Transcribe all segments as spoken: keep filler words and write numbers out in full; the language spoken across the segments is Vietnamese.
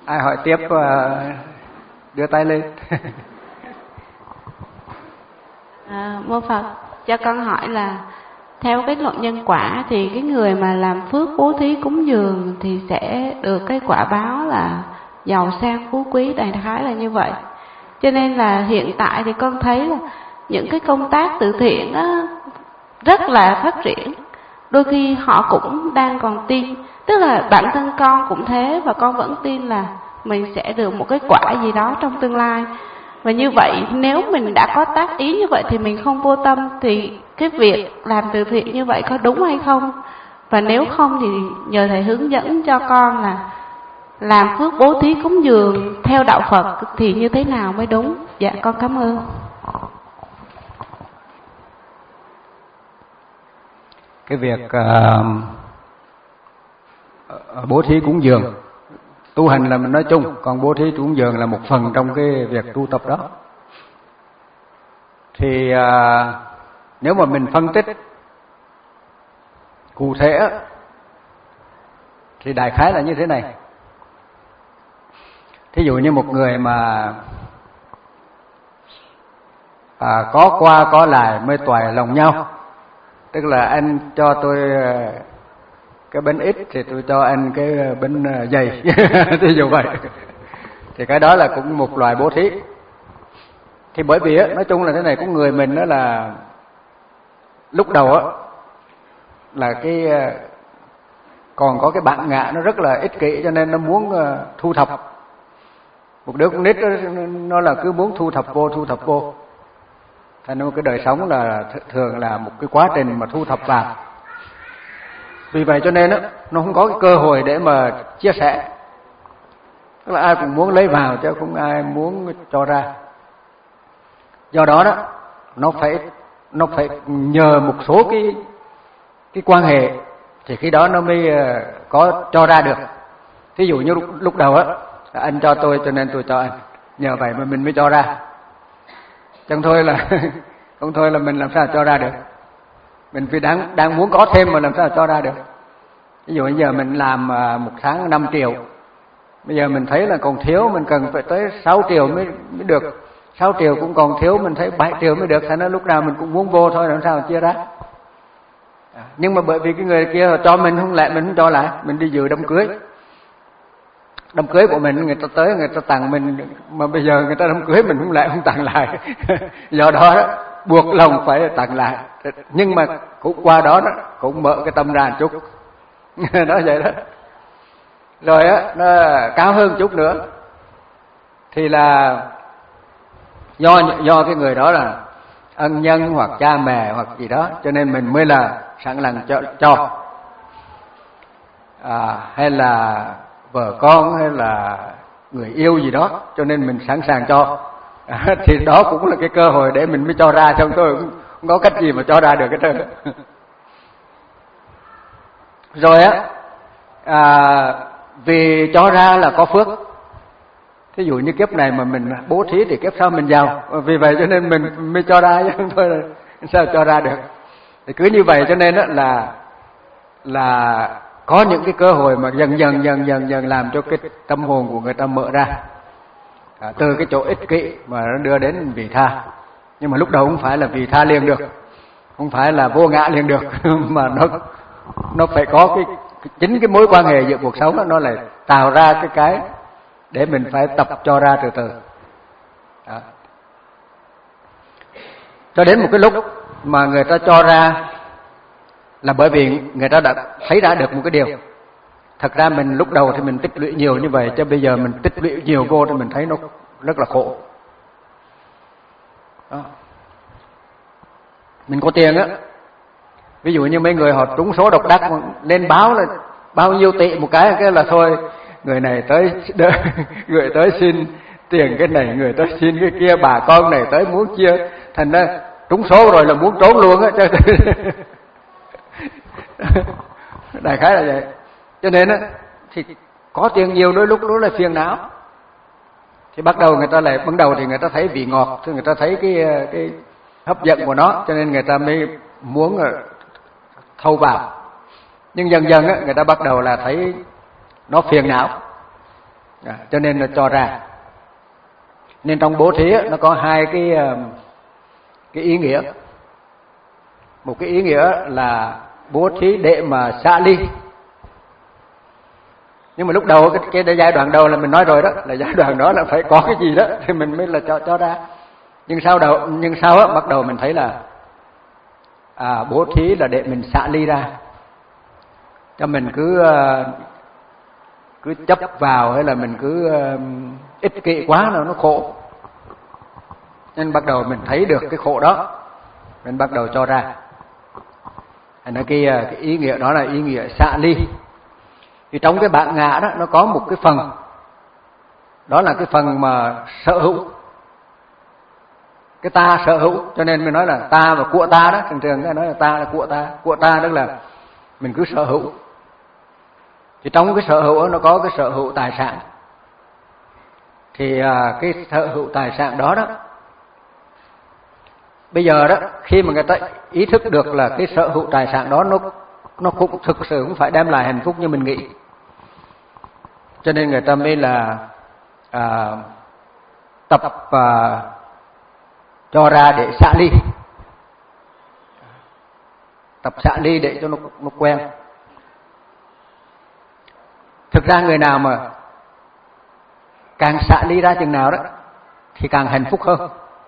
Ai hỏi tiếp đưa tay lên. À, mô Phật, cho con hỏi là theo cái luật nhân quả thì cái người mà làm phước bố thí cúng dường thì sẽ được cái quả báo là giàu sang phú quý, đại khái là như vậy. Cho nên là hiện tại thì con thấy là những cái công tác từ thiện đó rất là phát triển. Đôi khi họ cũng đang còn tin, tức là bản thân con cũng thế, và con vẫn tin là mình sẽ được một cái quả gì đó trong tương lai. Và như vậy nếu mình đã có tác ý như vậy thì mình không vô tâm, thì cái việc làm từ thiện như vậy có đúng hay không? Và nếu không thì nhờ thầy hướng dẫn cho con là làm phước bố thí cúng dường theo đạo Phật thì như thế nào mới đúng. Dạ con cảm ơn. Cái việc uh, bố thí cúng dường, tu hành là mình nói chung, còn bố thí cúng dường là một phần trong cái việc tu tập đó. Thì uh, nếu mà mình phân tích cụ thể thì đại khái là như thế này. Thí dụ như một người mà à, có qua có lại mới toại lòng nhau, tức là anh cho tôi cái bánh ít thì tôi cho anh cái bánh dày, thí dụ vậy, thì cái đó là cũng một loại bố thí. Thì bởi vì nói chung là thế này, cũng người mình đó là lúc đầu á là cái còn có cái bản ngã nó rất là ích kỷ, cho nên nó muốn thu thập. Một đứa con nít đó, nó là cứ muốn thu thập vô thu thập vô, thành ra cái đời sống là thường là một cái quá trình mà thu thập vào. Vì vậy cho nên đó, nó không có cái cơ hội để mà chia sẻ. Tức là ai cũng muốn lấy vào chứ không ai muốn cho ra. Do đó đó nó phải nó phải nhờ một số cái cái quan hệ thì khi đó nó mới có cho ra được. Thí dụ như lúc, lúc đầu á, anh cho tôi cho nên tôi cho anh, nhờ vậy mà mình mới cho ra. Chẳng thôi là không thôi là mình làm sao cho ra được. Mình phải đang đang muốn có thêm mà làm sao cho ra được. Ví dụ bây giờ mình làm một tháng năm triệu, bây giờ mình thấy là còn thiếu, mình cần phải tới sáu triệu mới mới được. sáu triệu cũng còn thiếu, mình thấy bảy triệu mới được, thành ra lúc nào mình cũng muốn vô thôi, làm sao chia ra. Nhưng mà bởi vì cái người kia cho mình không lại, mình không cho lại, mình đi dự đám cưới. Đám cưới của mình người ta tới người ta tặng mình, mà bây giờ người ta đám cưới mình không lại không tặng lại. Do đó, đó buộc lòng phải tặng lại. Nhưng mà cũng qua đó, đó cũng mở cái tâm ra một chút. Đó vậy đó. Rồi á, nó cao hơn chút nữa thì là do do cái người đó là ân nhân hoặc cha mẹ hoặc gì đó, cho nên mình mới là sẵn lòng cho, cho. À, hay là vợ con hay là người yêu gì đó, cho nên mình sẵn sàng cho. À, thì đó cũng là cái cơ hội để mình mới cho ra, xong tôi cũng không có cách gì mà cho ra được cái trơn. Rồi á, à, vì cho ra là có phước. Thí dụ như kiếp này mà mình bố thí thì kiếp sau mình giàu, vì vậy cho nên mình mới cho ra, chứ không thôi là sao cho ra được. Thì cứ như vậy cho nên đó là là có những cái cơ hội mà dần dần dần dần dần làm cho cái tâm hồn của người ta mở ra, à, từ cái chỗ ích kỷ mà nó đưa đến vị tha. Nhưng mà lúc đầu không phải là vị tha liền được, không phải là vô ngã liền được, mà nó nó phải có cái, cái chính cái mối quan hệ giữa cuộc sống đó, nó lại tạo ra cái cái để mình phải tập cho ra từ từ. Đó. Cho đến một cái lúc mà người ta cho ra là bởi vì người ta đã thấy ra được một cái điều. Thật ra mình lúc đầu thì mình tích lũy nhiều như vậy, chứ bây giờ mình tích lũy nhiều vô thì mình thấy nó rất là khổ. Đó. Mình có tiền á, ví dụ như mấy người họ trúng số độc đắc lên báo là bao nhiêu tỷ một cái, cái là thôi, người này tới người tới xin tiền cái này, người tới xin cái kia, bà con này tới muốn chia, thành ra trúng số rồi là muốn trốn luôn á. Đại khái là vậy. Cho nên á thì có tiền nhiều đôi lúc đó là phiền não. Thì bắt đầu người ta lại ban đầu thì người ta thấy vị ngọt, thì người ta thấy cái cái hấp dẫn của nó, cho nên người ta mới muốn thâu vào. Nhưng dần dần á người ta bắt đầu là thấy nó phiền não. À, cho nên là cho ra. Nên trong bố thí nó có hai cái cái ý nghĩa. Một cái ý nghĩa là bố thí để mà xả ly. Nhưng mà lúc đầu cái, cái giai đoạn đầu là mình nói rồi đó, là giai đoạn đó là phải có cái gì đó thì mình mới là cho cho ra. Nhưng sau đầu nhưng sau đó, bắt đầu mình thấy là à, bố thí là để mình xả ly ra. Cho mình cứ cứ chấp vào hay là mình cứ ích kỷ quá là nó khổ. Nên bắt đầu mình thấy được cái khổ đó, mình bắt đầu cho ra. Thành ra cái, cái ý nghĩa đó là ý nghĩa xả ly. Thì trong cái bản ngã đó nó có một cái phần, đó là cái phần mà sở hữu, cái ta sở hữu. Cho nên mình nói là ta và của ta đó, thường thường nói là ta là của ta. Của ta tức là mình cứ sở hữu. Thì trong cái sở hữu đó, nó có cái sở hữu tài sản. Thì à, cái sở hữu tài sản đó đó, bây giờ đó khi mà người ta ý thức được là cái sở hữu tài sản đó nó nó cũng thực sự cũng phải đem lại hạnh phúc như mình nghĩ, cho nên người ta mới là à, tập à, cho ra để xả ly, tập xả ly để cho nó nó quen. Thực ra người nào mà càng xả ly ra chừng nào đó thì càng hạnh phúc hơn.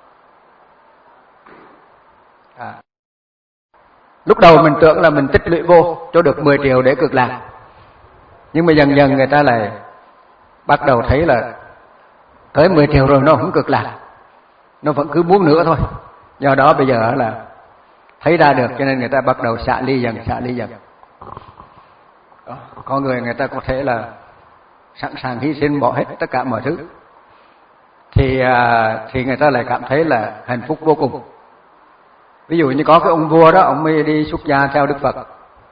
À. Lúc đầu mình tưởng là mình tích lũy vô cho được mười triệu để cực lạc, nhưng mà dần dần người ta lại bắt đầu thấy là tới mười triệu rồi nó không cực lạc, nó vẫn cứ muốn nữa thôi. Do đó bây giờ là thấy ra được, cho nên người ta bắt đầu xả ly dần, xả ly dần. Đó. Có người người ta có thể là sẵn sàng hy sinh bỏ hết tất cả mọi thứ, thì à, thì người ta lại cảm thấy là hạnh phúc vô cùng. Ví dụ như có cái ông vua đó, ông mới đi xuất gia theo Đức Phật.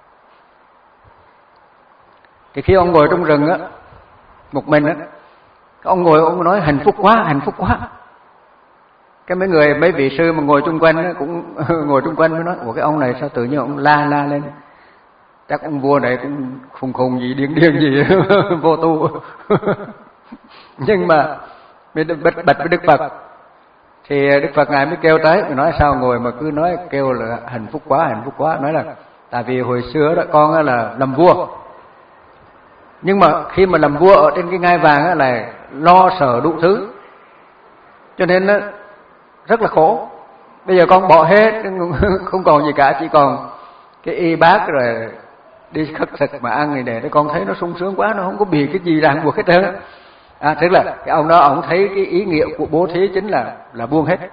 Thì khi ông ngồi trong rừng á, một mình á, ông ngồi ông nói hạnh phúc quá, hạnh phúc quá. Cái mấy người, mấy vị sư mà ngồi chung quanh á, cũng ngồi chung quanh mới nói, ủa cái ông này sao tự nhiên ông la la lên, chắc ông vua này cũng khùng khùng gì, điên điên gì, vô tu. Nhưng mà bật bật với Đức Phật, thì Đức Phật ngài mới kêu tới, mới nói sao ngồi mà cứ nói kêu là hạnh phúc quá, hạnh phúc quá. Nói là tại vì hồi xưa đó con là làm vua, nhưng mà khi mà làm vua ở trên cái ngai vàng là lo sợ đủ thứ, cho nên nó rất là khổ. Bây giờ con bỏ hết, không còn gì cả, chỉ còn cái y bát rồi đi khất thực mà ăn này để con thấy nó sung sướng quá, nó không có bị cái gì ràng buộc hết trơn. À, tức là cái ông đó ông thấy cái ý nghĩa của bố thí chính là là buông hết.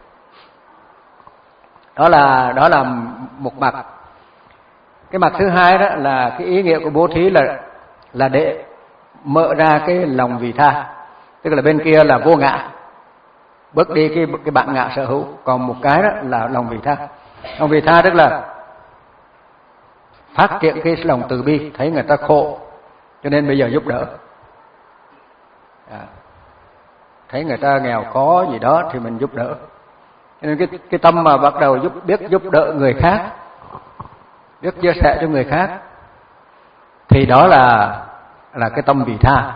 Đó là đó là một mặt. Cái mặt thứ hai đó là cái ý nghĩa của bố thí là là để mở ra cái lòng vị tha, tức là bên kia là vô ngã, bớt đi cái cái bản ngã sở hữu, còn một cái đó là lòng vị tha. Lòng vị tha tức là phát triển cái lòng từ bi, thấy người ta khổ cho nên bây giờ giúp đỡ. À, thấy người ta nghèo khó gì đó thì mình giúp đỡ. Cho nên cái cái tâm mà bắt đầu giúp biết giúp đỡ người khác, biết chia sẻ cho người khác, thì đó là là cái tâm vị tha.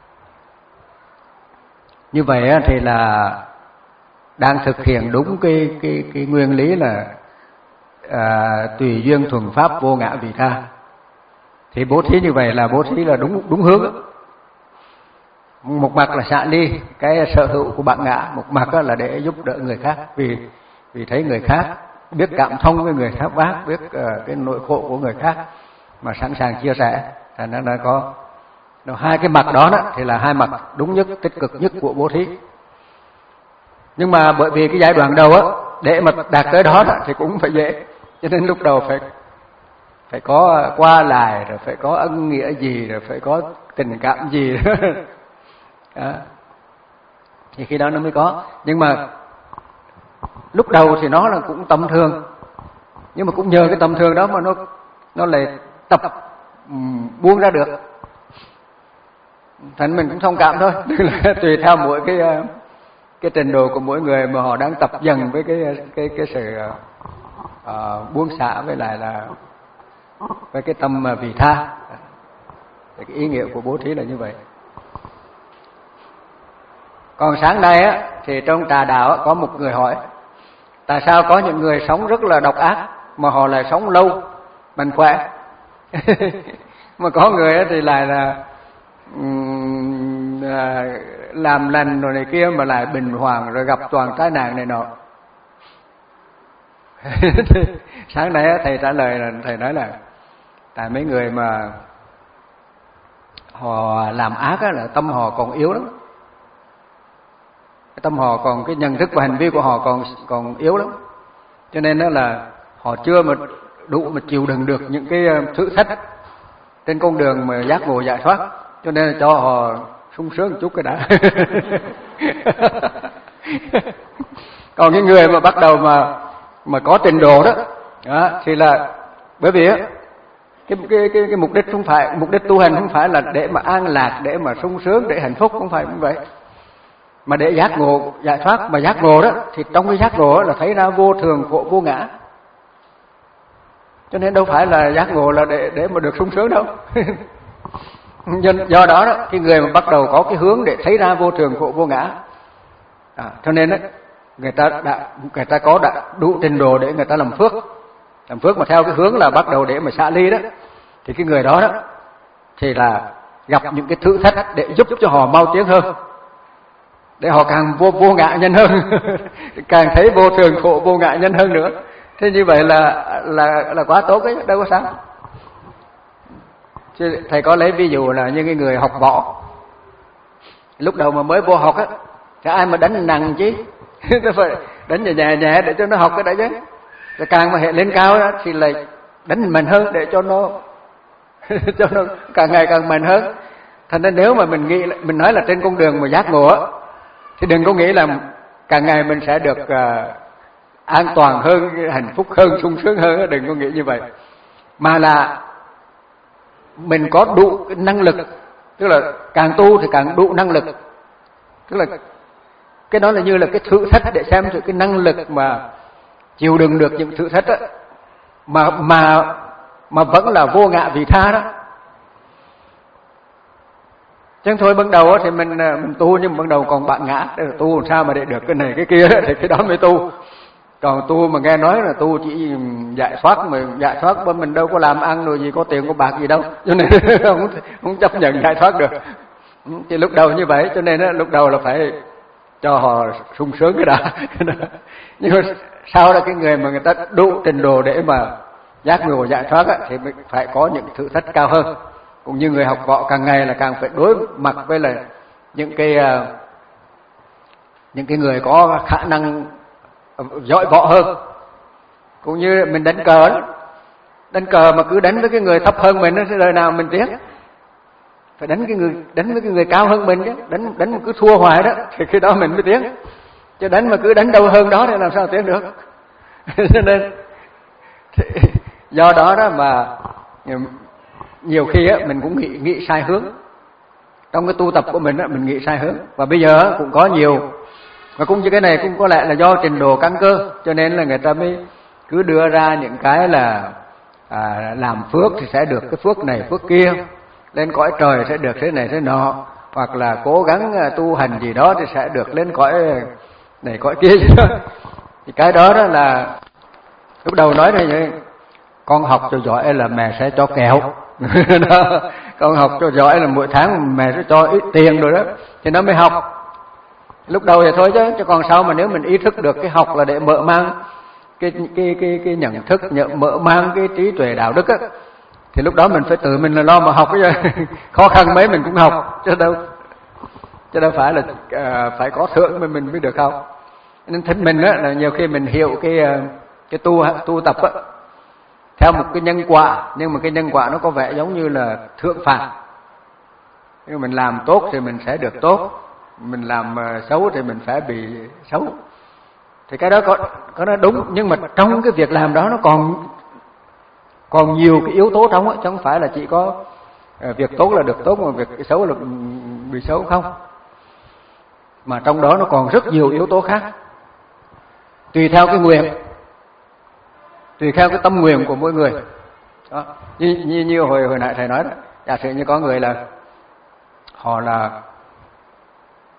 Như vậy thì là đang thực hiện đúng cái cái cái nguyên lý là à, tùy duyên thuần pháp vô ngã vị tha. Thì bố thí như vậy là bố thí là đúng đúng hướng đó. Một mặt là xả ly cái sở hữu của bản ngã, một mặt là để giúp đỡ người khác, vì vì thấy người khác, biết cảm thông với người khác bác, biết uh, cái nỗi khổ của người khác mà sẵn sàng chia sẻ. Thành ra nó có nó hai cái mặt đó, đó thì là hai mặt đúng nhất, tích cực nhất của bố thí. Nhưng mà bởi vì cái giai đoạn đầu á, để mà đạt tới đó, đó thì cũng phải dễ, cho nên lúc đầu phải phải có qua lại, rồi phải có ân nghĩa gì, rồi phải có tình cảm gì đó. Đó. Thì khi đó nó mới có. Nhưng mà lúc đầu thì nó là cũng tâm thương, nhưng mà cũng nhờ cái tâm thương đó mà nó nó lại tập um, buông ra được. Thành mình cũng thông cảm thôi. Là tùy theo mỗi cái cái trình độ của mỗi người mà họ đang tập dần với cái cái cái sự uh, buông xả, với lại là với cái tâm vị tha. Cái ý nghĩa của bố thí là như vậy. Còn sáng nay á thì trong trà đạo á, có một người hỏi tại sao có những người sống rất là độc ác mà họ lại sống lâu, mạnh khỏe. Mà có người á thì lại là um, làm lành rồi này kia mà lại bình hoàng rồi gặp toàn tai nạn này nọ. Sáng nay á, thầy trả lời là thầy nói là tại mấy người mà họ làm ác á, là tâm họ còn yếu lắm, cái tâm họ còn cái nhận thức và hành vi của họ còn còn yếu lắm, cho nên đó là họ chưa mà đủ mà chịu đựng được những cái thử thách trên con đường mà giác ngộ giải thoát, cho nên là cho họ sung sướng một chút cái đã. Còn cái người mà bắt đầu mà mà có trình độ đó, đó thì là bởi vì á cái cái cái cái mục đích không phải mục đích tu hành không phải là để mà an lạc, để mà sung sướng, để hạnh phúc, không phải như vậy, mà để giác ngộ giải thoát. Mà giác ngộ đó thì trong cái giác ngộ là thấy ra vô thường khổ vô ngã, cho nên đâu phải là giác ngộ là để để mà được sung sướng đâu. Do đó đó cái người mà bắt đầu có cái hướng để thấy ra vô thường khổ vô ngã, à, cho nên đó, người ta đã người ta có đã đủ trình độ để người ta làm phước, làm phước mà theo cái hướng là bắt đầu để mà xả ly đó, thì cái người đó đó thì là gặp những cái thử thách để giúp cho họ mau tiến hơn, để họ càng vô vô ngã nhân hơn, càng thấy vô thường khổ vô ngã nhân hơn nữa. Thế như vậy là là là quá tốt ấy, đâu có sao. Chứ thầy có lấy ví dụ là như cái người học võ, lúc đầu mà mới vô học á, thì ai mà đánh nặng chứ, nó phải đánh nhẹ nhẹ nhẹ để cho nó học cái đã chứ. Rồi càng mà hệ lên cao đó, thì lại đánh mạnh hơn để cho nó cho nó càng ngày càng mạnh hơn. Thành ra nếu mà mình nghĩ mình nói là trên con đường mà giác ngộ á, thì đừng có nghĩ là càng ngày mình sẽ được uh, an toàn hơn, hạnh phúc hơn, sung sướng hơn, đừng có nghĩ như vậy. Mà là mình có đủ cái năng lực, tức là càng tu thì càng đủ năng lực, tức là cái đó là như là cái thử thách để xem thử cái năng lực mà chịu đựng được những thử thách đó, mà mà mà vẫn là vô ngã vị tha đó. Chứ thôi ban đầu thì mình mình tu, nhưng ban đầu còn bạn ngã, để tu làm sao mà để được cái này cái kia đó, thì cái đó mới tu. Còn tu mà nghe nói là tu chỉ giải thoát, mà giải thoát bên mình đâu có làm ăn rồi gì, có tiền có bạc gì đâu, cho nên không không chấp nhận giải thoát được. Thì lúc đầu như vậy, cho nên đó, lúc đầu là phải cho họ sung sướng cái đã. Nhưng mà sau đó cái người mà người ta đủ trình độ để mà giác ngộ giải thoát á, thì phải có những thử thách cao hơn. Cũng như người học võ càng ngày là càng phải đối mặt với là những cái những cái người có khả năng giỏi võ hơn. Cũng như mình đánh cờ đó, đánh cờ mà cứ đánh với cái người thấp hơn mình thì đời nào mình tiến. Phải đánh cái người đánh với cái người cao hơn mình chứ, đánh đánh mà cứ thua hoài đó thì khi đó mình mới tiến. Chứ đánh mà cứ đánh đâu hơn đó thì làm sao tiến được. Cho nên do đó đó mà nhiều khi á mình cũng nghĩ nghĩ sai hướng. Trong cái tu tập của mình á mình nghĩ sai hướng. Và bây giờ cũng có nhiều, và cũng như cái này cũng có lẽ là do trình độ căn cơ, cho nên là người ta mới cứ đưa ra những cái là à, làm phước thì sẽ được cái phước này phước kia, lên cõi trời sẽ được thế này thế nọ, hoặc là cố gắng tu hành gì đó thì sẽ được lên cõi này cõi kia gì đó. Thì cái đó đó là lúc đầu nói này, con học cho giỏi là mẹ sẽ cho kẹo. Đó, con học cho giỏi là mỗi tháng mẹ sẽ cho ít tiền rồi đó, thì nó mới học. Lúc đầu thì thôi chứ, chứ còn sau mà nếu mình ý thức được cái học là để mở mang cái cái cái cái nhận thức, nhận mở mang cái trí tuệ đạo đức á, thì lúc đó mình phải tự mình là lo mà học cái khó khăn mấy mình cũng học, chứ đâu chứ đâu phải là uh, phải có thưởng mà mình mới được học. Nên thích mình á là nhiều khi mình hiểu cái cái tu tu tập á theo một cái nhân quả, nhưng mà cái nhân quả nó có vẻ giống như là thưởng phạt. Nếu mình làm tốt thì mình sẽ được tốt, mình làm xấu thì mình phải bị xấu. Thì cái đó có có nó đúng, nhưng mà trong cái việc làm đó nó còn còn nhiều cái yếu tố trong á, chứ không phải là chỉ có việc tốt là được tốt, mà việc xấu là bị xấu không. Mà trong đó nó còn rất nhiều yếu tố khác, tùy theo cái nguyện, tùy theo cái tâm nguyện của mỗi người. Đó. Như, như, như hồi hồi nãy thầy nói đó, giả sử như có người là họ là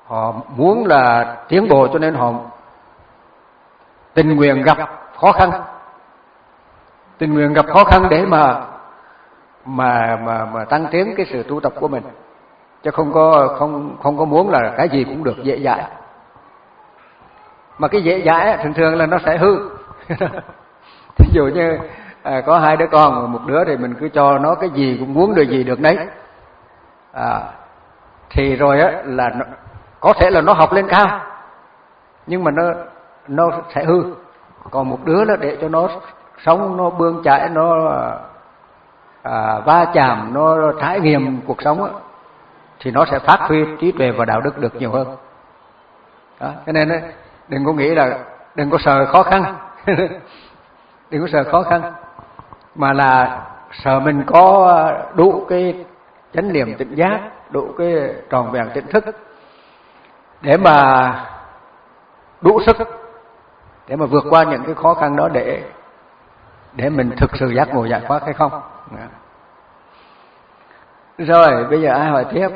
họ muốn là tiến bộ cho nên họ tình nguyện gặp khó khăn, tình nguyện gặp khó khăn để mà mà mà mà tăng tiến cái sự tu tập của mình, chứ không có không không có muốn là cái gì cũng được dễ dãi. Mà cái dễ dãi thường thường là nó sẽ hư. Ví dụ như à, có hai đứa con, một đứa thì mình cứ cho nó cái gì cũng muốn được gì được đấy, à, thì rồi á là nó, có thể là nó học lên cao nhưng mà nó nó sẽ hư. Còn một đứa là để cho nó sống, nó bươn chải, nó à, va chạm, nó trải nghiệm cuộc sống á, thì nó sẽ phát huy trí tuệ và đạo đức được nhiều hơn. Đó, cho nên ấy, đừng có nghĩ là đừng có sợ khó khăn, đừng có sợ khó khăn, mà là sợ mình có đủ cái chánh niệm tỉnh giác, đủ cái tròn vẹn tỉnh thức để mà đủ sức để mà vượt qua những cái khó khăn đó, để để mình thực sự giác ngộ giải thoát hay không. Rồi bây giờ ai hỏi tiếp?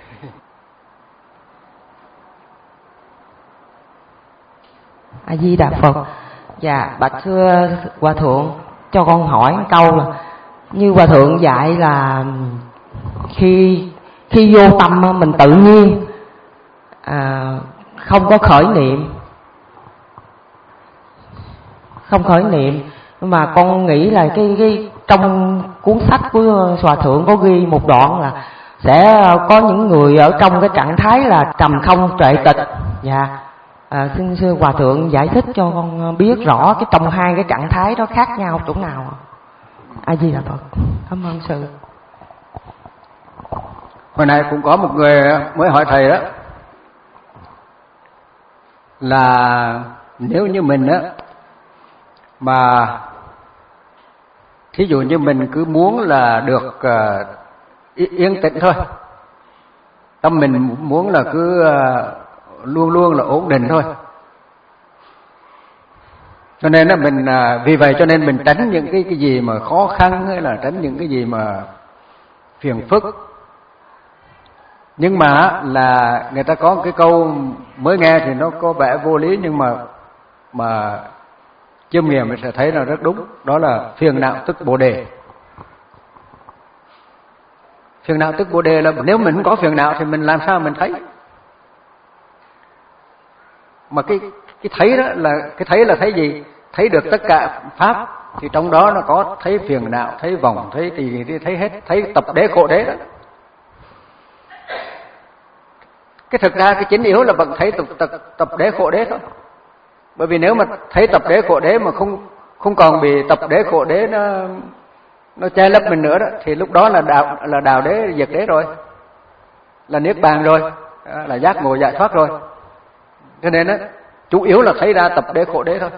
A Di Đà Phật. Dạ, bạch thưa Hòa Thượng, cho con hỏi một câu là như Hòa Thượng dạy là khi khi vô tâm mình tự nhiên à, không có khởi niệm, không khởi niệm, nhưng mà con nghĩ là cái cái trong cuốn sách của Hòa Thượng có ghi một đoạn là sẽ có những người ở trong cái trạng thái là trầm không tuệ tịch. Dạ, à, xin sư Hòa Thượng giải thích cho con biết rõ cái trong hai cái trạng thái đó khác nhau chỗ nào. A Di Đà Phật. Cảm ơn sư. Hồi nay cũng có một người mới hỏi thầy đó là nếu như mình á mà thí dụ như mình cứ muốn là được uh, yên tĩnh thôi, tâm mình muốn là cứ uh, luôn luôn là ổn định thôi, cho nên là mình uh, vì vậy cho nên mình tránh những cái cái gì mà khó khăn, hay là tránh những cái gì mà phiền phức. Nhưng mà là người ta có cái câu mới nghe thì nó có vẻ vô lý, nhưng mà mà chiêm nghiệm mình sẽ thấy là rất đúng. Đó là phiền não tức bồ đề. Phiền não tức bồ đề là nếu mình không có phiền não thì mình làm sao mình thấy? Mà cái cái thấy đó là cái thấy là thấy gì? Thấy được tất cả pháp, thì trong đó nó có thấy phiền não, thấy vọng, thấy thì thấy hết, thấy tập đế khổ đế đó. Cái thực ra cái chính yếu là vẫn thấy tập, tập, tập đế khổ đế thôi. Bởi vì nếu mà thấy tập đế khổ đế mà không không còn bị tập đế khổ đế nó nó che lấp mình nữa đó, thì lúc đó là đạo là đạo đế diệt đế rồi, là niết bàn rồi, là giác ngộ giải thoát rồi. Cho nên đó, chủ yếu là thấy ra tập đế khổ đế thôi.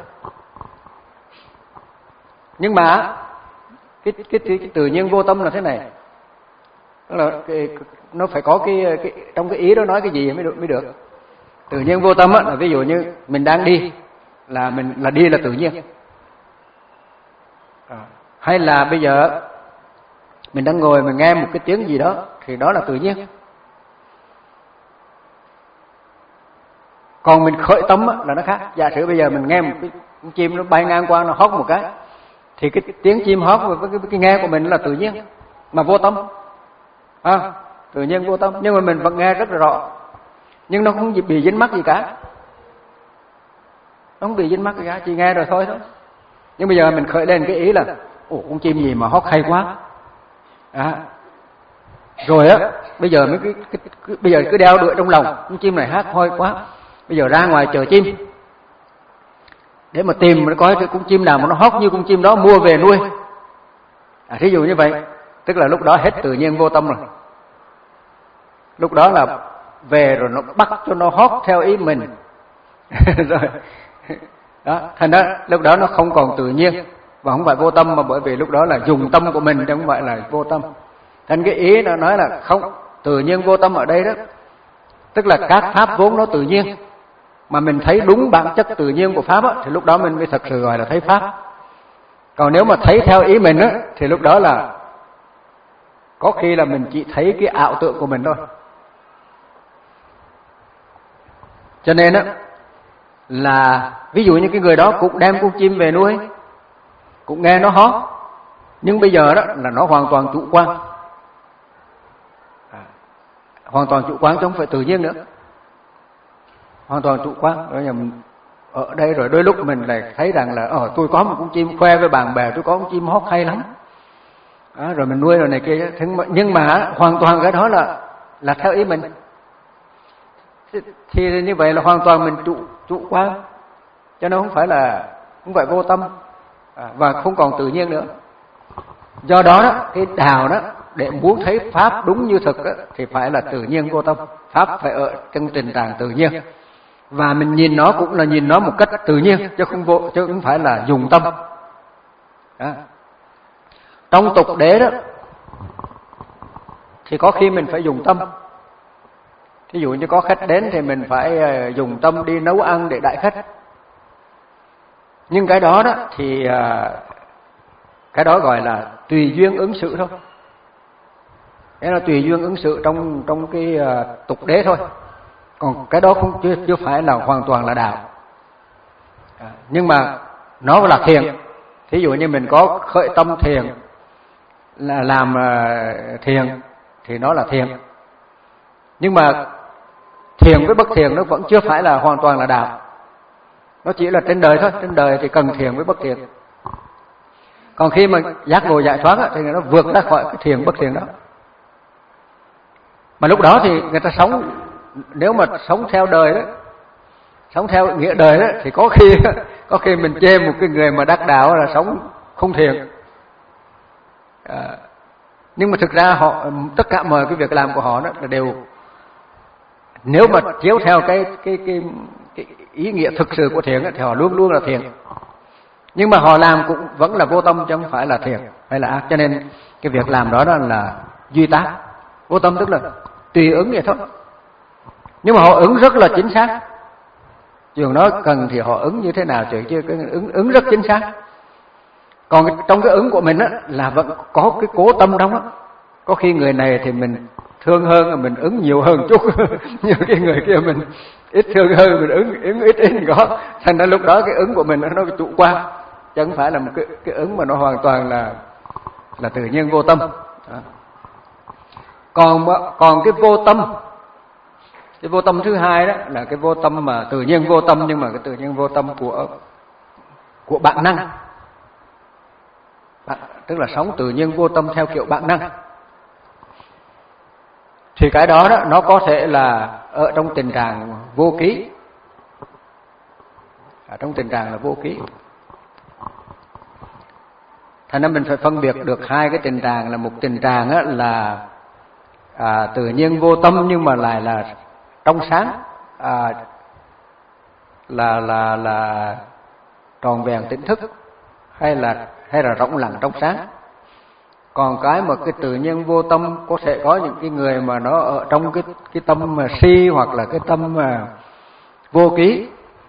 Nhưng mà cái cái, cái, cái tự nhiên vô tâm là thế này, tức là cái, nó phải có cái, cái trong cái ý đó nói cái gì mới được mới được. Tự nhiên vô tâm á, là ví dụ như mình đang đi là mình là đi là tự nhiên, à, hay là bây giờ mình đang ngồi mình nghe một cái tiếng gì đó thì đó là tự nhiên. Còn mình khởi tâm á, là nó khác. Giả sử bây giờ mình nghe một cái con chim nó bay ngang qua, nó hót một cái, thì cái tiếng chim hót với cái, cái nghe của mình là tự nhiên mà vô tâm, à, tự nhiên vô tâm, nhưng mà mình vẫn nghe rất là rõ, nhưng nó không bị dính mắc gì cả, nó không bị dính mắc gì cả, chỉ nghe rồi thôi thôi. Nhưng bây giờ mình khởi lên cái ý là ồ, con chim gì mà hót hay quá, à, rồi á bây giờ mới cái, cái, cái, bây giờ cứ đeo đuổi trong lòng, con chim này hát hoi quá, bây giờ ra ngoài chợ chim để mà tìm nó coi cái con chim nào mà nó hót như con chim đó, mua về nuôi, à, thí dụ như vậy, tức là lúc đó hết tự nhiên vô tâm rồi. Lúc đó là về rồi nó bắt cho nó hót theo ý mình rồi đó, thành đó lúc đó nó không còn tự nhiên và không phải vô tâm, mà bởi vì lúc đó là dùng tâm của mình chứ không phải là vô tâm. Thành cái ý nó nói là không tự nhiên vô tâm ở đây đó, tức là các pháp vốn nó tự nhiên, mà mình thấy đúng bản chất tự nhiên của pháp á, thì lúc đó mình mới thật sự gọi là thấy pháp. Còn nếu mà thấy theo ý mình á, thì lúc đó là có khi là mình chỉ thấy cái ảo tưởng của mình thôi. Cho nên á là ví dụ như cái người đó cũng đem con chim về nuôi, cũng nghe nó hót, nhưng bây giờ đó là nó hoàn toàn chủ quan, à, hoàn toàn chủ quan chứ không phải tự nhiên nữa, hoàn toàn chủ quan. Bây giờ mình ở đây rồi đôi lúc mình lại thấy rằng là ờ tôi có một con chim, khoe với bạn bè tôi có con chim hót hay lắm, à, rồi mình nuôi rồi này kia, nhưng mà hoàn toàn cái đó là là theo ý mình, thì như vậy là hoàn toàn mình chủ chủ quan, cho nên không phải là không phải vô tâm, à, và không còn tự nhiên nữa. Do đó, đó cái đạo đó để muốn thấy pháp đúng như thực đó, thì phải là tự nhiên vô tâm, pháp phải ở trong tình trạng tự nhiên, và mình nhìn nó cũng là nhìn nó một cách tự nhiên chứ không vô, chứ không phải là dùng tâm. Đó. Trong tục đế đó thì có khi mình phải dùng tâm. Thí dụ như có khách đến thì mình phải dùng tâm đi nấu ăn để đãi khách. Nhưng cái đó đó thì cái đó gọi là tùy duyên ứng xử thôi. Cái là tùy duyên ứng xử trong trong cái tục đế thôi. Còn cái đó không chưa chưa phải là hoàn toàn là đạo. À, nhưng mà nó là thiền. Thí dụ như mình có khởi tâm thiền, là làm uh, thiền thì nó là thiền. Nhưng mà thiền với bất thiền nó vẫn chưa phải là hoàn toàn là đạo. Nó chỉ là trên đời thôi, trên đời thì cần thiền với bất thiền. Còn khi mà giác ngộ giải thoát thì nó vượt ra khỏi cái thiền bất thiền đó. Mà lúc đó thì người ta sống, nếu mà sống theo đời đó, sống theo nghĩa đời đó, thì có khi có khi mình chê một cái người mà đắc đạo là sống không thiền. À, nhưng mà thực ra họ tất cả mọi cái việc làm của họ đó là đều, nếu mà chiếu theo cái cái cái, cái ý nghĩa thực sự của thiền thì họ luôn luôn là thiền. Nhưng mà họ làm cũng vẫn là vô tâm chứ không phải là thiền hay là ác. Cho nên cái việc làm đó, đó là duy tác. Vô tâm tức là tùy ứng vậy thôi. Nhưng mà họ ứng rất là chính xác. Trường nói cần thì họ ứng như thế nào chứ chứ ứng ứng rất chính xác. Còn trong cái ứng của mình á là vẫn có cái cố tâm đó. Có khi người này thì mình thương hơn, mình ứng nhiều hơn chút. Nhiều cái người kia mình ít thương hơn, mình ứng ứng ít ít có. Thành ra lúc đó cái ứng của mình nó chủ quan, chứ không phải là một cái cái ứng mà nó hoàn toàn là là tự nhiên vô tâm. Đó. Còn còn cái vô tâm, cái vô tâm thứ hai đó là cái vô tâm mà tự nhiên vô tâm, nhưng mà cái tự nhiên vô tâm của của bản năng. Bạn, tức là sống tự nhiên vô tâm theo kiểu bản năng. Thì cái đó, đó nó có thể là ở trong tình trạng vô ký. Ở trong tình trạng là vô ký. Thành ra mình phải phân biệt được hai cái tình trạng, là một tình trạng á, là à, tự nhiên vô tâm nhưng mà lại là trong sáng, à, là là là tròn vẹn tỉnh thức, hay là hay là rộng lặng trong sáng. Còn cái mà cái tự nhiên vô tâm, có thể có những cái người mà nó ở trong cái cái tâm mà si, hoặc là cái tâm mà vô ký,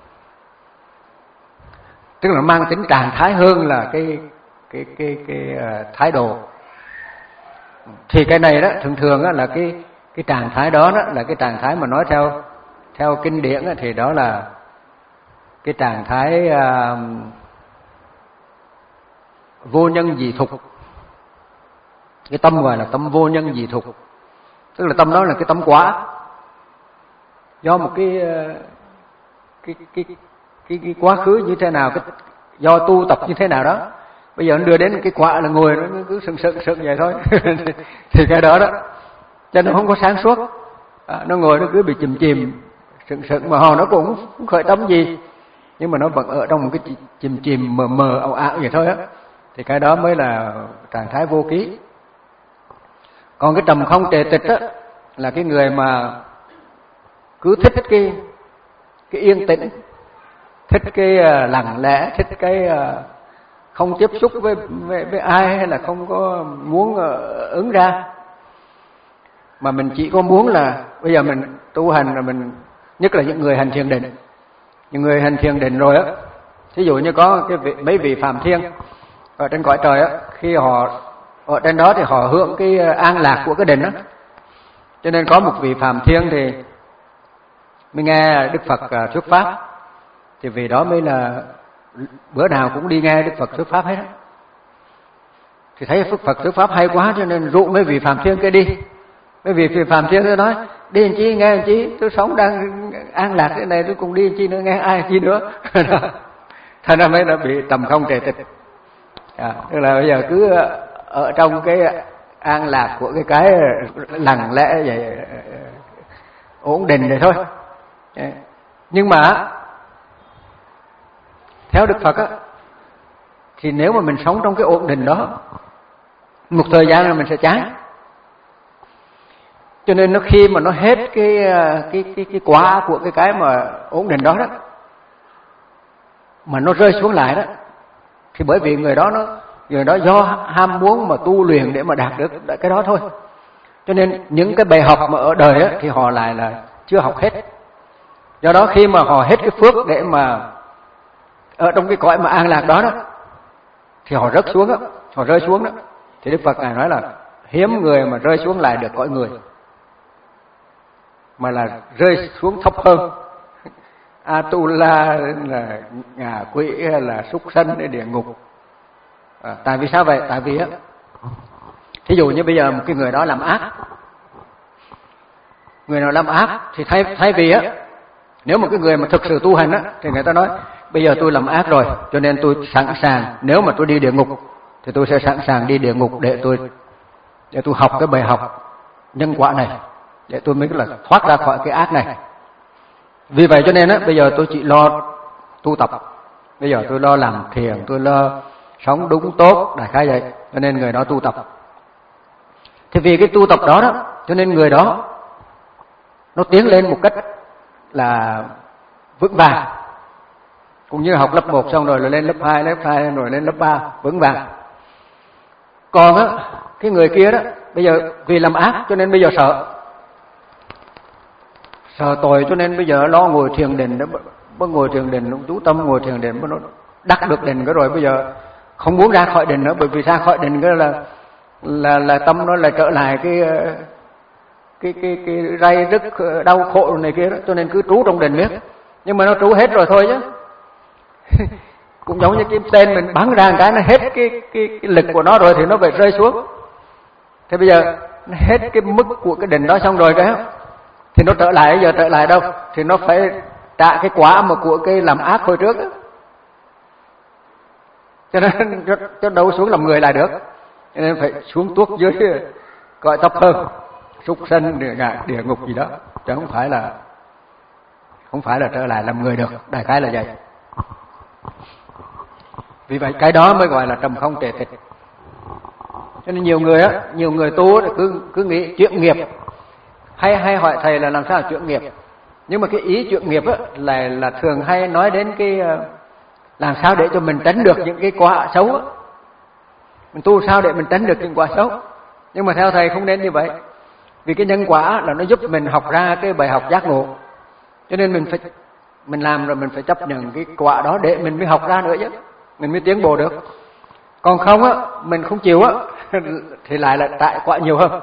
tức là mang tính trạng thái hơn là cái cái cái cái, cái uh, thái độ. Thì cái này đó thường thường đó là cái cái trạng thái đó, đó là cái trạng thái mà nói theo theo kinh điển đó, thì đó là cái trạng thái uh, vô nhân dị thục. Cái tâm gọi là tâm vô nhân dị thục, tức là tâm đó là cái tâm quả, do một cái cái cái cái, cái quá khứ như thế nào, cái do tu tập như thế nào đó, bây giờ nó đưa đến cái quả là ngồi nó cứ sừng sững sững vậy thôi. Thì cái đó đó cho nó không có sáng suốt, à, nó ngồi nó cứ bị chìm chìm sững sững mà họ nó cũng không khởi tâm gì, nhưng mà nó vẫn ở trong một cái chìm chìm mờ mờ ảo ảo vậy thôi á. Thì cái đó mới là trạng thái vô ký. Còn cái trầm không trệ tịch á là cái người mà cứ thích cái cái yên tĩnh, thích cái uh, lặng lẽ, thích cái uh, không tiếp xúc với, với với ai, hay là không có muốn uh, ứng ra, mà mình chỉ có muốn là bây giờ mình tu hành là mình, nhất là những người hành thiền định, những người hành thiền định rồi á, ví dụ như có cái vị, mấy vị Phạm Thiên ở trên cõi trời á, khi họ ở trên đó thì họ hưởng cái an lạc của cái định đó. Cho nên có một vị Phạm Thiên thì mới nghe Đức Phật thuyết pháp, thì vì đó mới là bữa nào cũng đi nghe Đức Phật thuyết pháp hết. Thì thấy Đức Phật thuyết pháp hay quá cho nên rủ mấy vị Phạm Thiên kia đi. Mấy vị Phạm Thiên kia nói đi làm chi, nghe làm chi, tôi sống đang an lạc thế này tôi cùng đi làm chi nữa, nghe ai chi nữa. Thành ra mới đã bị tầm không trệ tịch. À, tức là bây giờ cứ ở trong cái an lạc của cái cái lặng lẽ vậy, ổn định vậy thôi. Nhưng mà theo Đức Phật á, thì nếu mà mình sống trong cái ổn định đó một thời gian là mình sẽ chán. Cho nên nó khi mà nó hết cái cái cái cái quả của cái cái mà ổn định đó đó, mà nó rơi xuống lại đó, thì bởi vì người đó nó người đó do ham muốn mà tu luyện để mà đạt được cái đó thôi. Cho nên những cái bài học mà ở đời á, thì họ lại là chưa học hết. Do đó khi mà họ hết cái phước để mà ở trong cái cõi mà an lạc đó đó, thì họ rớt xuống đó, họ rơi xuống đó. Thì Đức Phật Ngài nói là hiếm người mà rơi xuống lại được cõi người, mà là rơi xuống thấp hơn. Atula là ngạ quỷ hay là súc sanh hay địa ngục. À, tại vì sao vậy? Tại vì á, thí dụ như bây giờ một cái người đó làm ác, người nào làm ác thì thay thay vì á, nếu một cái người mà thực sự tu hành á, thì người ta nói bây giờ tôi làm ác rồi, cho nên tôi sẵn sàng, nếu mà tôi đi địa ngục thì tôi sẽ sẵn sàng đi địa ngục để tôi để tôi học cái bài học nhân quả này, để tôi mới là thoát ra khỏi cái ác này. Vì vậy cho nên á, bây giờ tôi chỉ lo tu tập, bây giờ tôi lo làm thiền, tôi lo sống đúng tốt, đại khái vậy. Cho nên người đó tu tập. Thì vì cái tu tập đó đó, cho nên người đó nó tiến lên một cách là vững vàng. Cũng như học lớp một xong rồi là lên lớp hai, lớp hai rồi lên lớp ba, vững vàng. Còn á, cái người kia đó, bây giờ vì làm ác cho nên bây giờ sợ. Sợ tội cho nên bây giờ lo ngồi thiền định, nó ngồi thiền định, chú tâm ngồi thiền định, nó đắc được định cái rồi bây giờ không muốn ra khỏi định nữa, bởi vì ra khỏi định cái là là là tâm nó lại trở lại cái cái cái cái ray rứt đau khổ này kia đó, cho nên cứ trú trong định biết. Nhưng mà nó trú hết rồi thôi chứ. Cũng giống như cái tên mình bắn ra một cái nó hết cái cái cái lực của nó rồi thì nó phải rơi xuống. Thế bây giờ nó hết cái mức của cái định đó xong rồi cái thì nó trở lại, bây giờ trở lại đâu? Thì nó phải trả cái quả mà của cái làm ác hồi trước đó. Cho nên cho đâu xuống làm người lại được. Cho nên phải xuống tuốt dưới cõi thấp hơn, súc sanh địa, địa ngục gì đó, chứ không phải là không phải là trở lại làm người được. Đại khái là vậy. Vì vậy cái đó mới gọi là trầm không trệ tịch. Cho nên nhiều người á, nhiều người tu á, cứ cứ nghĩ chuyện nghiệp, hay hay hỏi thầy là làm sao là chuyện nghiệp. Nhưng mà cái ý chuyện nghiệp á là là thường hay nói đến cái làm sao để cho mình tránh được những cái quả xấu á. Mình tu sao để mình tránh được những quả xấu. Nhưng mà theo thầy không nên như vậy. Vì cái nhân quả là nó giúp mình học ra cái bài học giác ngộ. Cho nên mình phải mình làm rồi mình phải chấp nhận cái quả đó để mình mới học ra nữa chứ, mình mới tiến bộ được. Còn không á, mình không chịu á thì lại là trải quả nhiều hơn.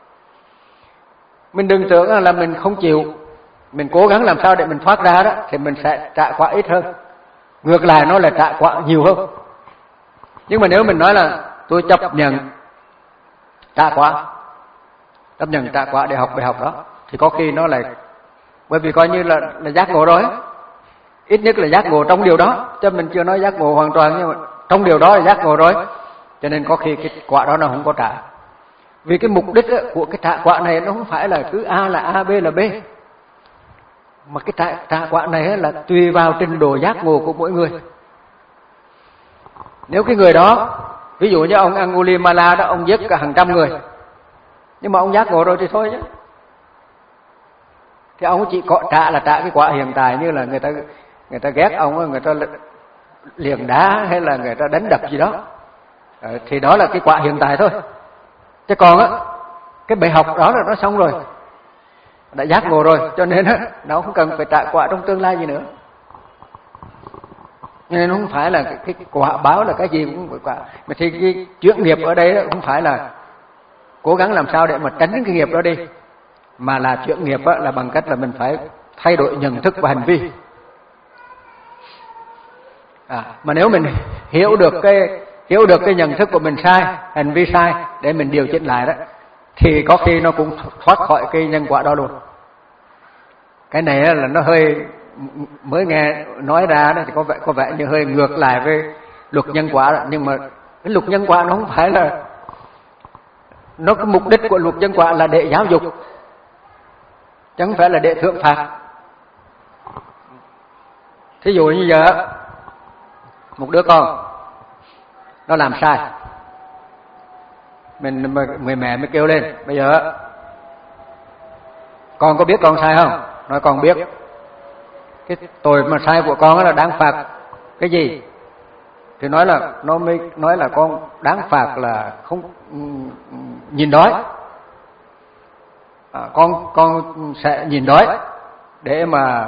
Mình đừng tưởng là mình không chịu, mình cố gắng làm sao để mình thoát ra đó thì mình sẽ trải quả ít hơn. Ngược lại nó là trải quả nhiều hơn. Nhưng mà nếu mình nói là tôi chấp nhận trải quả, chấp nhận trải quả để học bài học đó, thì có khi nó lại, bởi vì coi như là, là giác ngộ rồi, ít nhất là giác ngộ trong điều đó, chứ mình chưa nói giác ngộ hoàn toàn, nhưng mà trong điều đó là giác ngộ rồi. Cho nên có khi cái quả đó nó không có trả. Vì cái mục đích của cái trả quả này nó không phải là cứ A là A, B là B, mà cái trả, trả quả này là tùy vào trình độ giác ngộ của mỗi người. Nếu cái người đó, ví dụ như ông Angulimala đó, ông giết cả hàng trăm người, nhưng mà ông giác ngộ rồi thì thôi chứ, thì ông chỉ có trả là trả cái quả hiện tại, như là người ta người ta ghét ông, người ta liệng đá hay là người ta đánh đập gì đó, thì đó là cái quả hiện tại thôi. Chứ còn á, cái bài học đó là nó xong rồi, đã giác ngộ rồi, cho nên á, nó không cần phải trả quả trong tương lai gì nữa. Nên không phải là cái, cái, cái quả báo là cái gì cũng phải quả. Mà thì cái chuyện nghiệp ở đây không phải là cố gắng làm sao để mà tránh cái nghiệp đó đi, mà là chuyện nghiệp là bằng cách là mình phải thay đổi nhận thức và hành vi. À, mà nếu mình hiểu được cái hiểu được cái nhận thức của mình sai, hành vi sai để mình điều chỉnh lại đó, thì có khi nó cũng thoát khỏi cái nhân quả đó luôn. Cái này là nó hơi mới nghe nói ra đó, thì có vẻ có vẻ như hơi ngược lại với luật nhân quả đó. Nhưng mà cái luật nhân quả nó không phải là, nó cái mục đích của luật nhân quả là để giáo dục, chứ không phải là để thưởng phạt. Thí dụ như giờ một đứa con nó làm sai, mình người mẹ mới kêu lên, bây giờ con có biết con sai không? Nói con biết. Cái tội mà sai của con là đáng phạt cái gì? Thì nói là nó mới nói là con đáng phạt là không nhìn đói. À, con con sẽ nhìn đói để mà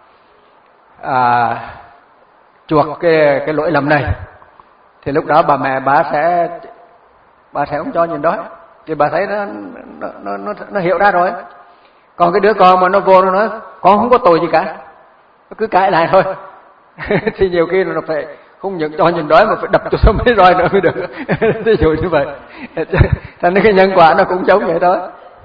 à, chuộc cái cái lỗi lầm này. Thì lúc đó bà mẹ bà sẽ bà sẽ không cho nhìn đói. Thì bà thấy nó nó nó nó, nó hiểu ra rồi. Còn cái đứa con mà nó vô nó nói con không có tội gì cả, nó cứ cãi lại thôi. Thì nhiều khi nó phải không những cho nhìn đói mà phải đập cho số mấy roi nữa mới được. Ví dụ như vậy. Thành cái nhân quả nó cũng giống vậy thôi.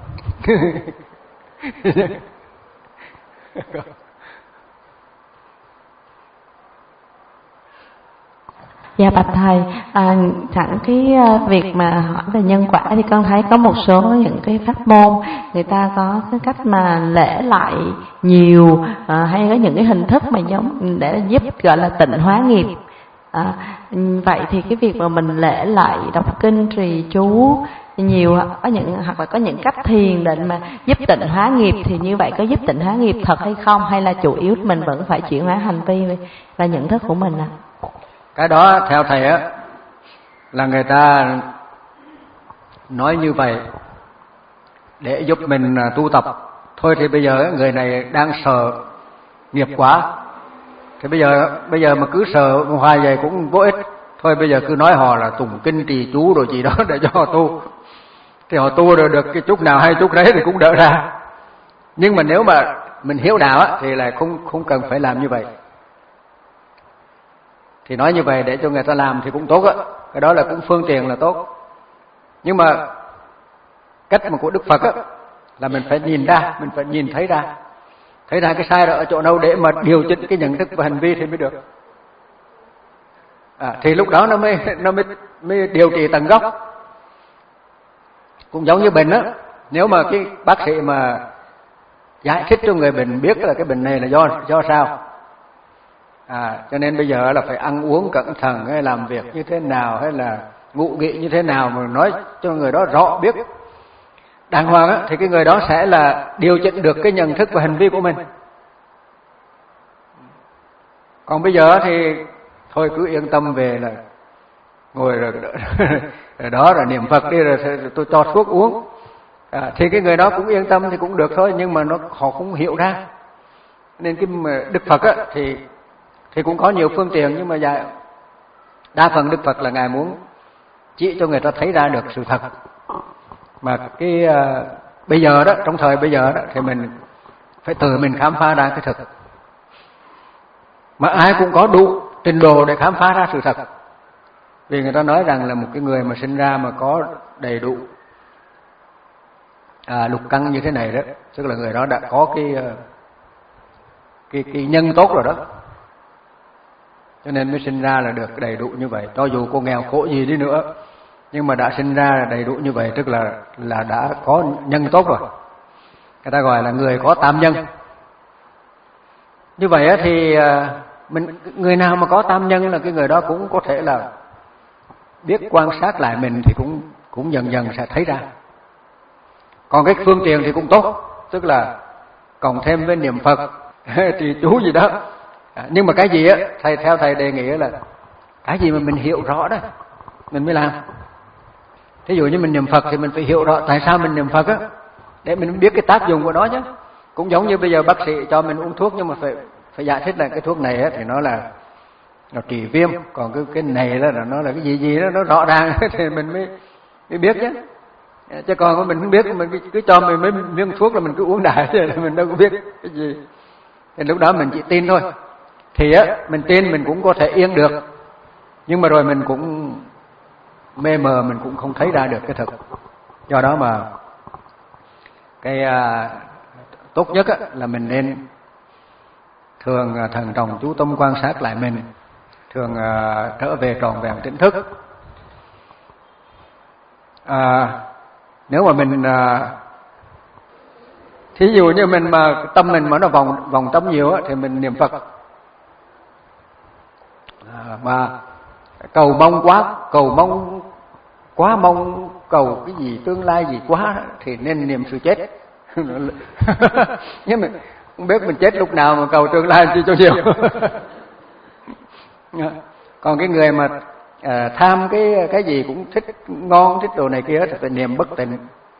Dạ bạch thầy, à, sẵn cái việc mà hỏi về nhân quả thì con thấy có một số những cái pháp môn người ta có cái cách mà lễ lại nhiều, à, hay có những cái hình thức mà giống để giúp gọi là tịnh hóa nghiệp. À, vậy thì cái việc mà mình lễ lại đọc kinh trì chú nhiều, có những hoặc là có những cách thiền định mà giúp tịnh hóa nghiệp, thì như vậy có giúp tịnh hóa nghiệp thật hay không, hay là chủ yếu mình vẫn phải chuyển hóa hành vi và nhận thức của mình ạ? À? Cái đó theo thầy á là người ta nói như vậy để giúp mình tu tập. Thôi thì bây giờ người này đang sợ nghiệp quá, thì bây giờ bây giờ mà cứ sợ hoài vậy cũng vô ích. Thôi bây giờ cứ nói họ là tụng kinh trì chú rồi gì đó để cho họ tu. Thì họ tu được, được cái chút nào hay chút đấy thì cũng đỡ ra. Nhưng mà nếu mà mình hiếu đạo á thì là không không cần phải làm như vậy. Thì nói như vậy để cho người ta làm thì cũng tốt á, cái đó là cũng phương tiện là tốt. Nhưng mà cách mà của Đức Phật á là mình phải nhìn ra, mình phải nhìn thấy ra, thấy ra cái sai đó ở chỗ đâu để mà điều chỉnh cái nhận thức và hành vi thì mới được. À, thì lúc đó nó mới nó mới mới điều trị tận gốc. Cũng giống như bệnh á, nếu mà cái bác sĩ mà giải thích cho người bệnh biết là cái bệnh này là do do sao. À, cho nên bây giờ là phải ăn uống cẩn thận, hay làm việc như thế nào, hay là ngụ nghỉ như thế nào mà nói cho người đó rõ biết đàng hoàng á, thì cái người đó sẽ là điều chỉnh được cái nhận thức và hành vi của mình. Còn bây giờ thì thôi cứ yên tâm về là ngồi rồi, rồi đó rồi niệm Phật đi rồi tôi cho thuốc uống. À, thì cái người đó cũng yên tâm thì cũng được thôi, nhưng mà nó họ không hiểu ra. Nên cái Đức Phật á thì thì cũng có nhiều phương tiện, nhưng mà dạ, đa phần Đức Phật là Ngài muốn chỉ cho người ta thấy ra được sự thật. Mà cái uh, bây giờ đó, trong thời bây giờ đó thì mình phải tự mình khám phá ra cái thật. Mà ai cũng có đủ trình độ để khám phá ra sự thật. Vì người ta nói rằng là một cái người mà sinh ra mà có đầy đủ à, lục căn như thế này đó, tức là người đó đã có cái cái cái nhân tốt rồi đó. Cho nên mới sinh ra là được đầy đủ như vậy. Cho dù cô nghèo khổ gì đi nữa, nhưng mà đã sinh ra là đầy đủ như vậy, tức là là đã có nhân tốt rồi. Người ta gọi là người có tam nhân. Như vậy thì mình người nào mà có tam nhân là cái người đó cũng có thể là biết quan sát lại mình thì cũng cũng dần dần sẽ thấy ra. Còn cái phương tiện thì cũng tốt, tức là cộng thêm với niệm Phật, trì chú gì đó. À, nhưng mà cái gì á, thầy theo thầy đề nghị là cái gì mà mình hiểu rõ đó mình mới làm. Thí dụ như mình niệm Phật thì mình phải hiểu rõ tại sao mình niệm Phật á, để mình biết cái tác dụng của nó chứ. Cũng giống như bây giờ bác sĩ cho mình uống thuốc, nhưng mà phải phải giải thích là cái thuốc này á thì nó là nó trị viêm, còn cái cái này là nó là cái gì gì đó nó rõ ràng thì mình mới mới biết chứ. Chứ còn mình không biết mình cứ cho mình mấy miếng thuốc là mình cứ uống đại chứ mình đâu có biết cái gì. Thì lúc đó mình chỉ tin thôi. Thì á, mình tin mình cũng có thể yên được, nhưng mà rồi mình cũng mê mờ, mình cũng không thấy ra được cái thực. Do đó mà cái à, tốt nhất á, là mình nên thường à, thần trọng chú tâm quan sát lại mình, thường à, trở về trọn vẹn tỉnh thức. À, nếu mà mình à, thí dụ như mình mà tâm mình mà nó vòng vòng tâm nhiều á, thì mình niệm Phật. À, mà cầu mong quá, cầu mong quá, mong cầu cái gì tương lai gì quá thì nên niệm sự chết. Nhưng mà không biết mình chết lúc nào mà cầu tương lai chi cho nhiều. Còn cái người mà à, tham cái cái gì cũng thích ngon, thích đồ này kia thì phải niệm bất tịnh.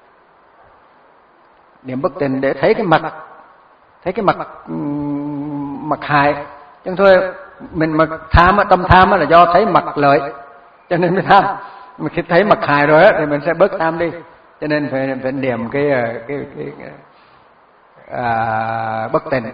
Niệm bất tịnh để thấy cái mặt, thấy cái mặt mặt hại. Chứ thôi mình mà tham, tâm tham là do thấy mặt lợi, cho nên mới tham. Mà khi thấy mặt hại rồi á thì mình sẽ bớt tham đi. Cho nên phải phải niệm cái cái cái, cái à, bất tịnh.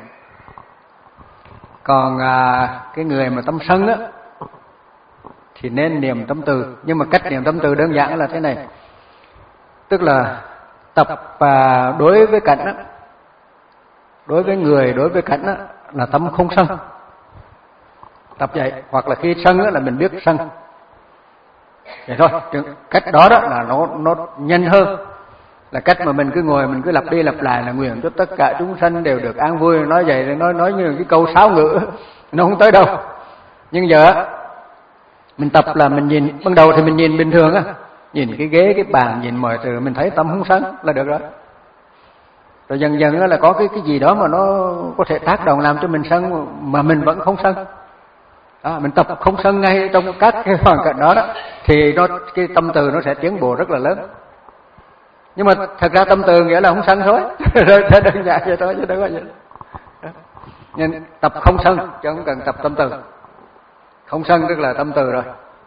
Còn à, cái người mà tâm sân á thì nên niệm tâm từ. Nhưng mà cách niệm tâm từ đơn giản là thế này, tức là tập à, đối với cảnh á, đối với người, đối với cảnh á, là tâm không sân. Tập vậy. Hoặc là khi sân á, là mình biết sân. Vậy thôi. Cách đó đó là nó nó nhanh hơn là cách mà mình cứ ngồi mình cứ lặp đi lặp lại là nguyện cho tất cả chúng sanh đều được an vui. Nói vậy thì nói nói như cái câu sáo ngữ, nó không tới đâu. Nhưng giờ mình tập là mình nhìn, ban đầu thì mình nhìn bình thường á, nhìn cái ghế, cái bàn, nhìn mọi thứ, mình thấy tâm không sân là được rồi. Rồi dần dần là có cái cái gì đó mà nó có thể tác động làm cho mình sân mà mình vẫn không sân. Đó, mình tập không sân ngay trong các cái hoàn cảnh đó, đó thì nó cái tâm từ nó sẽ tiến bộ rất là lớn. Nhưng mà thật ra tâm từ nghĩa là không sân thôi. Thế đơn giản vậy thôi chứ đâu có gì. Nên tập không sân chứ không cần tập tâm từ. Không sân tức là tâm từ rồi.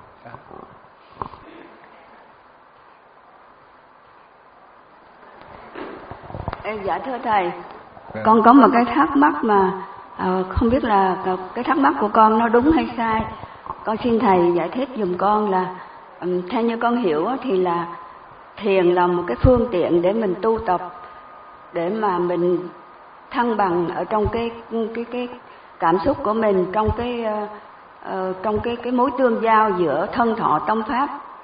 Dạ thưa thầy, con có một cái thắc mắc mà à, không biết là cái thắc mắc của con nó đúng hay sai. Con xin thầy giải thích giùm con là um, theo như con hiểu thì là thiền là một cái phương tiện để mình tu tập, để mà mình thăng bằng ở trong cái cái cái cảm xúc của mình, trong cái uh, uh, trong cái cái mối tương giao giữa thân thọ tâm pháp.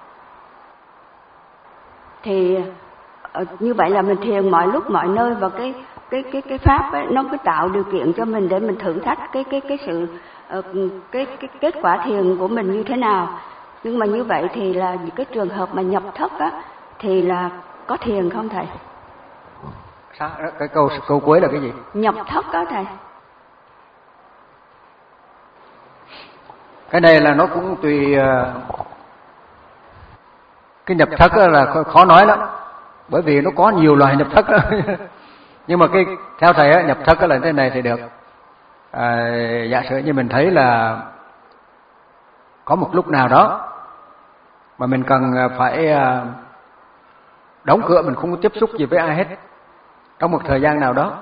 Thì uh, như vậy là mình thiền mọi lúc mọi nơi, và cái cái cái cái pháp ấy, nó cứ tạo điều kiện cho mình để mình thử thách cái cái cái sự uh, cái cái kết quả thiền của mình như thế nào. Nhưng mà như vậy thì là những cái trường hợp mà nhập thất á thì là có thiền không thầy? Sao? Cái câu câu cuối là cái gì? Nhập thất đó thầy. Cái này là nó cũng tùy. Cái nhập thất là khó nói lắm, bởi vì nó có nhiều loài nhập thất đó. Nhưng mà cái theo thầy á, nhập thất là thế này thì được. À, giả sử như mình thấy là có một lúc nào đó mà mình cần phải đóng cửa, mình không có tiếp xúc gì với ai hết trong một thời gian nào đó,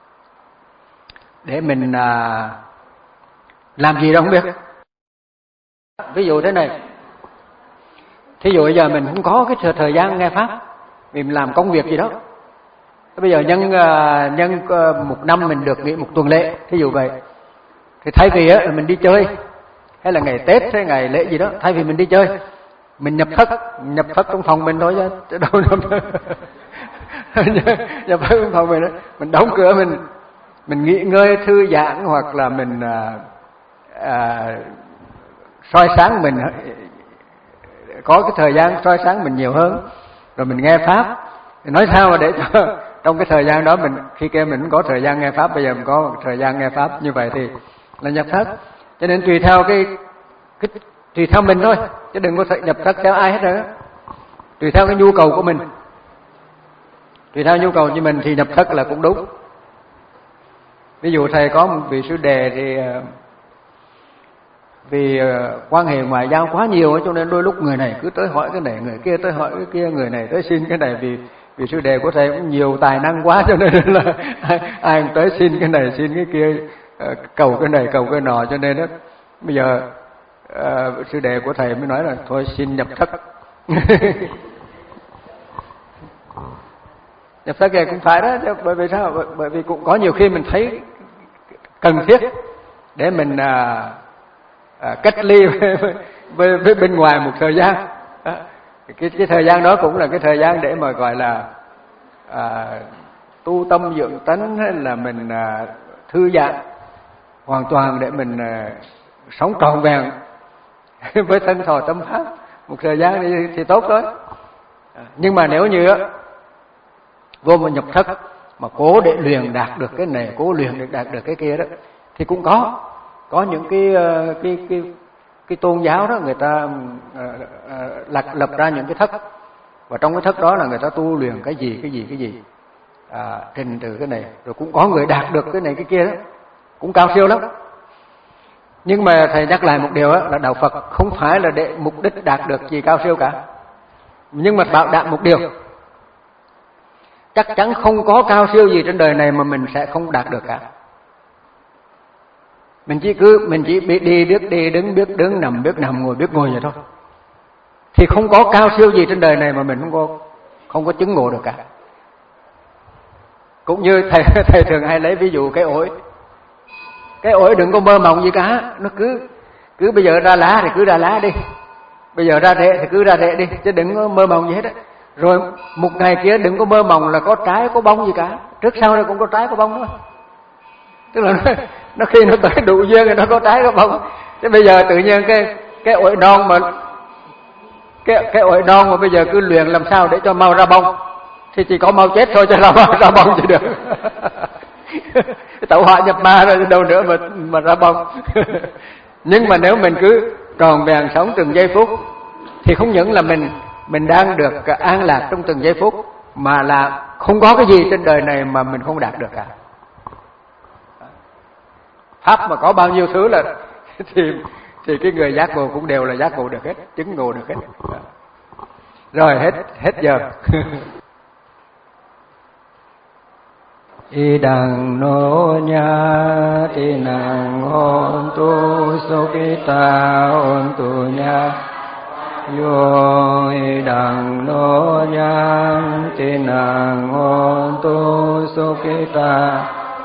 để mình à, làm gì đâu không biết. Ví dụ thế này, thí dụ bây giờ mình không có cái thời gian nghe pháp, mình làm công việc gì đó. Bây giờ nhân nhân một năm mình được nghỉ một tuần lễ, thí dụ vậy, thì thay vì á mình đi chơi, hay là ngày Tết hay ngày lễ gì đó, thay vì mình đi chơi, mình nhập thất, nhập thất trong phòng mình thôi chứ đâu nhập nhập thất trong phòng mình đó. Mình đóng cửa, mình mình nghỉ ngơi thư giãn, hoặc là mình à, à, soi sáng mình, có cái thời gian soi sáng mình nhiều hơn, rồi mình nghe pháp. Thì nói sao mà để cho trong cái thời gian đó mình, khi kia mình cũng có thời gian nghe pháp, bây giờ mình có một thời gian nghe pháp, như vậy thì là nhập thất. Cho nên tùy theo cái, cái tùy theo mình thôi, chứ đừng có nhập thất theo ai hết rồi. Tùy theo cái nhu cầu của mình, tùy theo nhu cầu của mình thì nhập thất là cũng đúng. Ví dụ thầy có một vị sư đề thì vì quan hệ ngoại giao quá nhiều, cho nên đôi lúc người này cứ tới hỏi cái này, người kia tới hỏi cái kia, người này tới xin cái này, vì Vì sư đệ của thầy cũng nhiều tài năng quá, cho nên là ai, ai cũng tới xin cái này xin cái kia, cầu cái này cầu cái nọ, cho nên đó bây giờ uh, sư đệ của thầy mới nói là thôi xin nhập thất. Nhập thất thì cũng phải đó, bởi vì sao? Bởi, bởi vì cũng có nhiều khi mình thấy cần thiết để mình à, à, cách ly với, với, với bên ngoài một thời gian. Cái, cái thời gian đó cũng là cái thời gian để mà gọi là à, tu tâm dưỡng tánh, hay là mình à, thư giãn hoàn toàn để mình à, sống trọn vẹn với thân thọ tâm pháp một thời gian thì, thì tốt thôi. Nhưng mà nếu như vô mà nhập thất mà cố để luyện đạt được cái này, cố luyện để đạt được cái kia đó, thì cũng có có những cái cái cái cái tôn giáo đó người ta uh, lập lập ra những cái thất, và trong cái thất đó là người ta tu luyện cái gì cái gì cái gì à, trình từ cái này, rồi cũng có người đạt được cái này cái kia đó, cũng cao siêu lắm. Nhưng mà thầy nhắc lại một điều đó, là đạo Phật không phải là để mục đích đạt được gì cao siêu cả, nhưng mà bảo đảm một điều, chắc chắn không có cao siêu gì trên đời này mà mình sẽ không đạt được cả. Mình chỉ cứ mình chỉ biết đi biết đi, đứng biết đứng, nằm biết nằm, ngồi biết ngồi vậy thôi, thì không có cao siêu gì trên đời này mà mình không có không có chứng ngộ được cả. Cũng như thầy thầy thường hay lấy ví dụ cái ổi, cái ổi đừng có mơ mộng gì cả, nó cứ cứ bây giờ ra lá thì cứ ra lá đi, bây giờ ra rễ thì cứ ra rễ đi, chứ đừng có mơ mộng gì hết á. Rồi một ngày kia đừng có mơ mộng là có trái có bông gì cả, trước sau này cũng có trái có bông đó. Tức là nó, nó khi nó tới đủ duyên thì nó có trái có bông. Thế bây giờ tự nhiên cái cái ổi non mà cái cái ổi non mà bây giờ cứ luyện làm sao để cho mau ra bông, thì chỉ có mau chết thôi, cho ra ra bông chỉ được. Tẩu hỏa nhập ma rồi đâu nữa mà mà ra bông. Nhưng mà nếu mình cứ tròn vẹn sống từng giây phút, thì không những là mình mình đang được an lạc trong từng giây phút, mà là không có cái gì trên đời này mà mình không đạt được cả. Pháp mà có bao nhiêu thứ là thì thì cái người giác ngộ cũng đều là giác ngộ được hết, chứng ngộ được hết. Rồi hết hết giờ. Idang no nya tinang hontu sukita hontu nya yo idang no nya tinang hontu sukita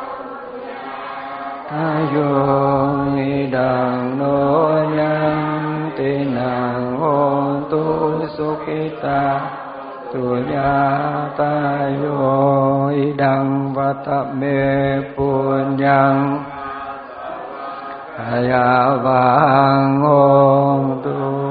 ayo idang no nya tinang hontu sukita tunyata yo idang vatame punyang ayavang tu.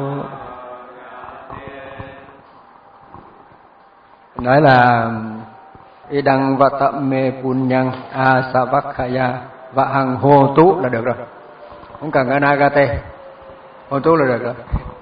Nói là idang vatame punyang asavakkaya và hằng hồ tú là được rồi, không cần anagate, hồ tú là được rồi.